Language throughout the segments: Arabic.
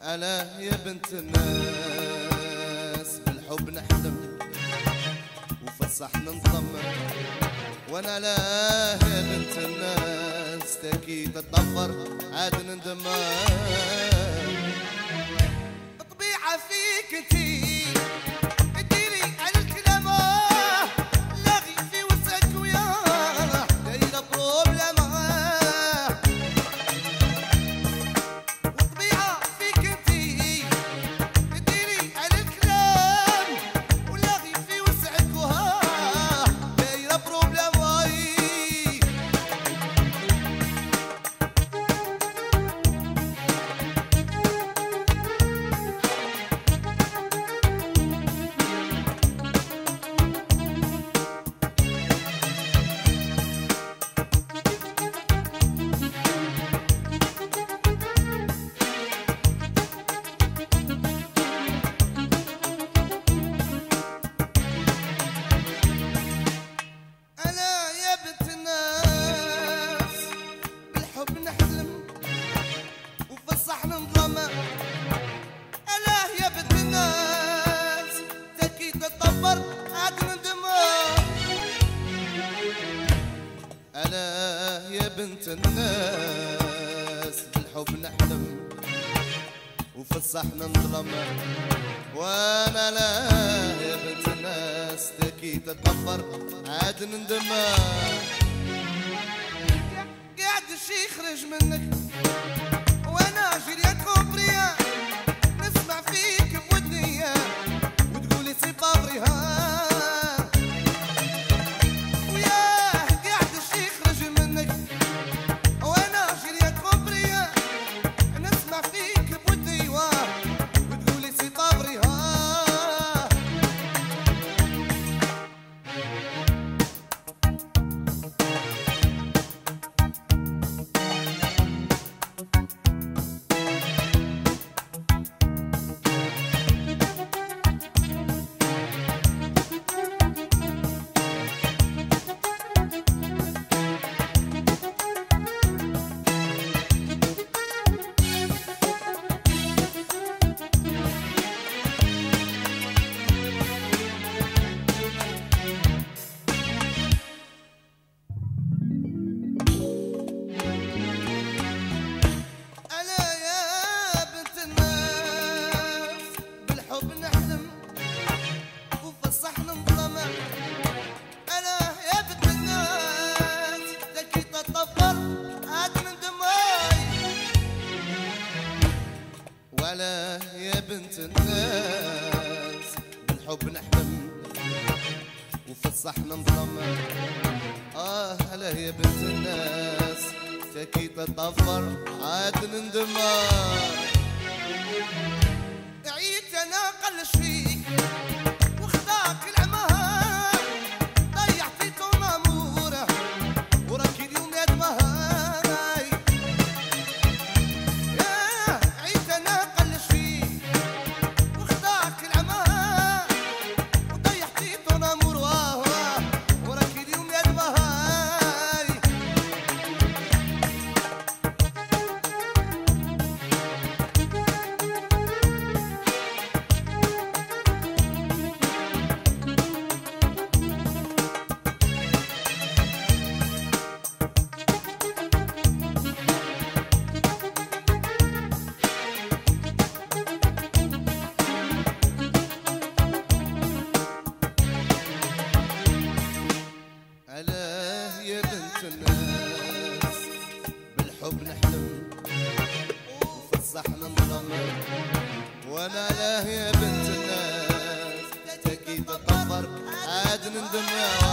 ألا يا بنت الناس بالحب نحلم وفصح ننضمم، وانا لا يا بنت الناس تاكي تتضفر عاد نندم. طبيعة فيك انتي بنت الناس بالحب نحلم وفصح ننظلم، وانا لا يا بنت الناس تكي تتضفر عاد نندم. قاعد الشي يخرج منك وانا جريت كوبريا نسمع فيك بودني وتقولي سي بابريها. ولا يا بنت الناس بالحب نحلم وفصح ننظلم، هلا يا بنت الناس تكي تتضفر عاد نندم. عيت انا قلش فيك واخداك العمها ضيعتي طول اموره وراكي اليوم ندمها. الناس بالحب نحلم وفصح ننظلم، وانا لا يا بنت الناس تكي تتضفر عاد نندم.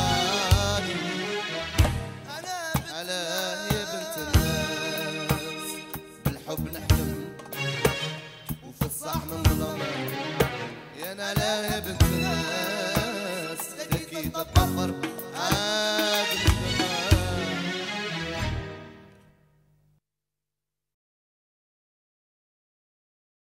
الا يا بنت الناس بالحب نحلم وفصح ننظلم، يا انا لا يا بنت